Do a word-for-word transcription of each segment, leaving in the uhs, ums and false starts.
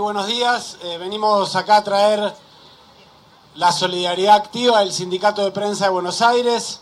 buenos días. Eh, venimos acá a traer la solidaridad activa del Sindicato de Prensa de Buenos Aires,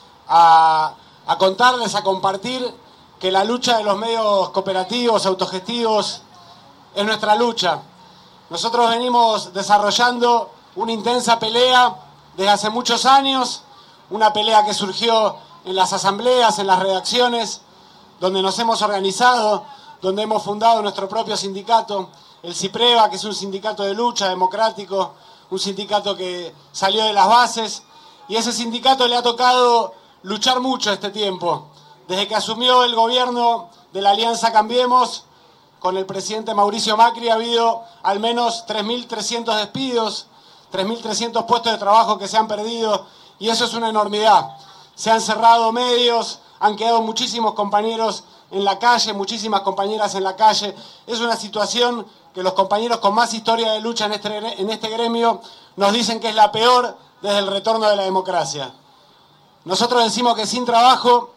a, a contarles, a compartir que la lucha de los medios cooperativos, autogestivos, es nuestra lucha. Nosotros venimos desarrollando una intensa pelea desde hace muchos años, una pelea que surgió en las asambleas, en las redacciones, donde nos hemos organizado, donde hemos fundado nuestro propio sindicato, el CIPREVA, que es un sindicato de lucha democrático, un sindicato que salió de las bases, y ese sindicato le ha tocado luchar mucho este tiempo. Desde que asumió el gobierno de la Alianza Cambiemos, con el presidente Mauricio Macri, ha habido al menos tres mil trescientos despidos, tres mil trescientos puestos de trabajo que se han perdido, y eso es una enormidad. Se han cerrado medios, han quedado muchísimos compañeros en la calle, muchísimas compañeras en la calle. Es una situación que los compañeros con más historia de lucha en este, en este gremio nos dicen que es la peor desde el retorno de la democracia. Nosotros decimos que sin trabajo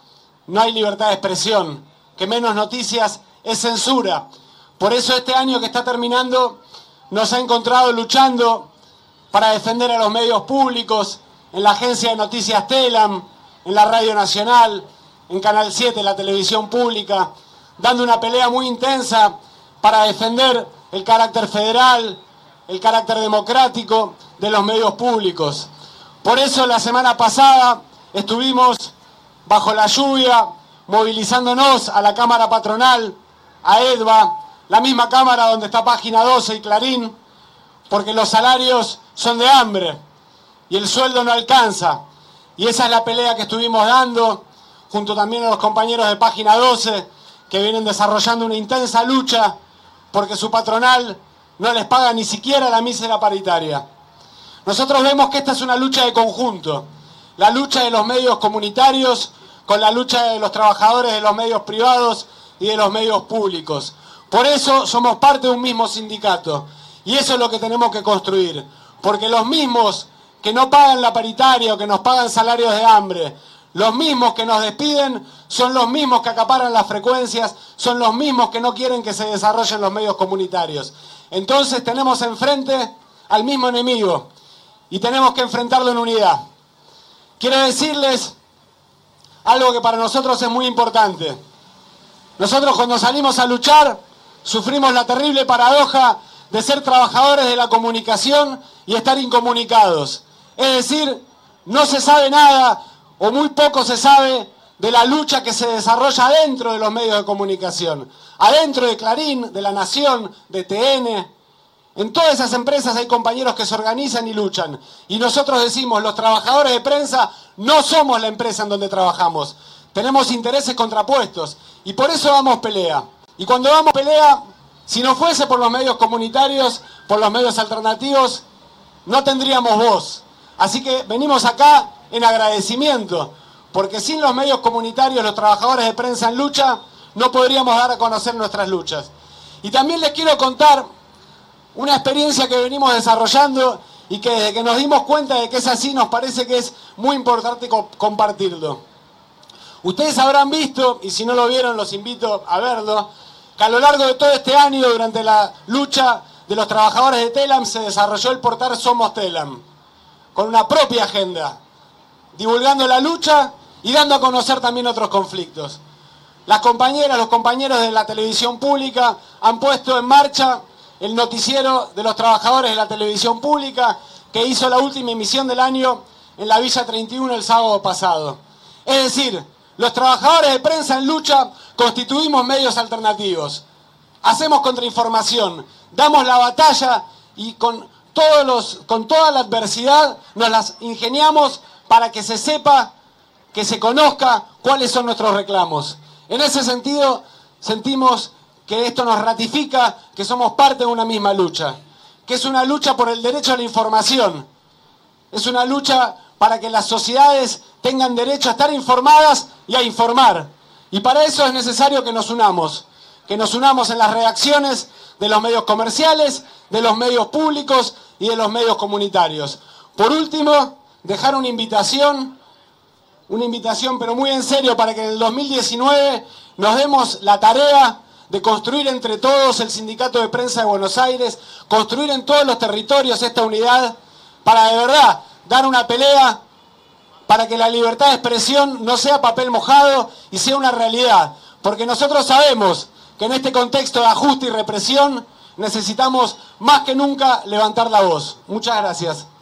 no hay libertad de expresión, que menos noticias es censura. Por eso este año que está terminando nos ha encontrado luchando para defender a los medios públicos, en la agencia de noticias Telam, en la Radio Nacional, en Canal siete, la televisión pública, dando una pelea muy intensa para defender el carácter federal, el carácter democrático de los medios públicos. Por eso la semana pasada estuvimos bajo la lluvia movilizándonos a la Cámara Patronal, a EDVA, la misma Cámara donde está Página doce y Clarín, porque los salarios son de hambre y el sueldo no alcanza. Y esa es la pelea que estuvimos dando, junto también a los compañeros de Página doce, que vienen desarrollando una intensa lucha porque su patronal no les paga ni siquiera la mísera paritaria. Nosotros vemos que esta es una lucha de conjunto, la lucha de los medios comunitarios con la lucha de los trabajadores de los medios privados y de los medios públicos. Por eso somos parte de un mismo sindicato, y eso es lo que tenemos que construir, porque los mismos que no pagan la paritaria o que nos pagan salarios de hambre, los mismos que nos despiden, son los mismos que acaparan las frecuencias, son los mismos que no quieren que se desarrollen los medios comunitarios. Entonces tenemos enfrente al mismo enemigo y tenemos que enfrentarlo en unidad. Quiero decirles algo que para nosotros es muy importante. Nosotros cuando salimos a luchar sufrimos la terrible paradoja de ser trabajadores de la comunicación y estar incomunicados. Es decir, no se sabe nada o muy poco se sabe de la lucha que se desarrolla adentro de los medios de comunicación. Adentro de Clarín, de La Nación, de T N. En todas esas empresas hay compañeros que se organizan y luchan. Y nosotros decimos, los trabajadores de prensa no somos la empresa en donde trabajamos. Tenemos intereses contrapuestos y por eso damos pelea. Y cuando damos pelea, si no fuese por los medios comunitarios, por los medios alternativos, no tendríamos voz. Así que venimos acá en agradecimiento, porque sin los medios comunitarios, los trabajadores de prensa en lucha, no podríamos dar a conocer nuestras luchas. Y también les quiero contar una experiencia que venimos desarrollando y que desde que nos dimos cuenta de que es así, nos parece que es muy importante co- compartirlo. Ustedes habrán visto, y si no lo vieron los invito a verlo, que a lo largo de todo este año, durante la lucha de los trabajadores de Telam, se desarrolló el portal Somos Telam, con una propia agenda, divulgando la lucha y dando a conocer también otros conflictos. Las compañeras, los compañeros de la televisión pública han puesto en marcha el noticiero de los trabajadores de la televisión pública, que hizo la última emisión del año en la Villa treinta y uno el sábado pasado. Es decir, los trabajadores de prensa en lucha constituimos medios alternativos, hacemos contrainformación, damos la batalla y con, todos los, con toda la adversidad nos las ingeniamos para que se sepa, que se conozca cuáles son nuestros reclamos. En ese sentido, sentimos que esto nos ratifica que somos parte de una misma lucha, que es una lucha por el derecho a la información, es una lucha para que las sociedades tengan derecho a estar informadas y a informar. Y para eso es necesario que nos unamos, que nos unamos en las redacciones de los medios comerciales, de los medios públicos y de los medios comunitarios. Por último, dejar una invitación, una invitación pero muy en serio, para que en el dos mil diecinueve nos demos la tarea de construir entre todos el Sindicato de Prensa de Buenos Aires, construir en todos los territorios esta unidad, para de verdad dar una pelea para que la libertad de expresión no sea papel mojado y sea una realidad. Porque nosotros sabemos que en este contexto de ajuste y represión necesitamos más que nunca levantar la voz. Muchas gracias.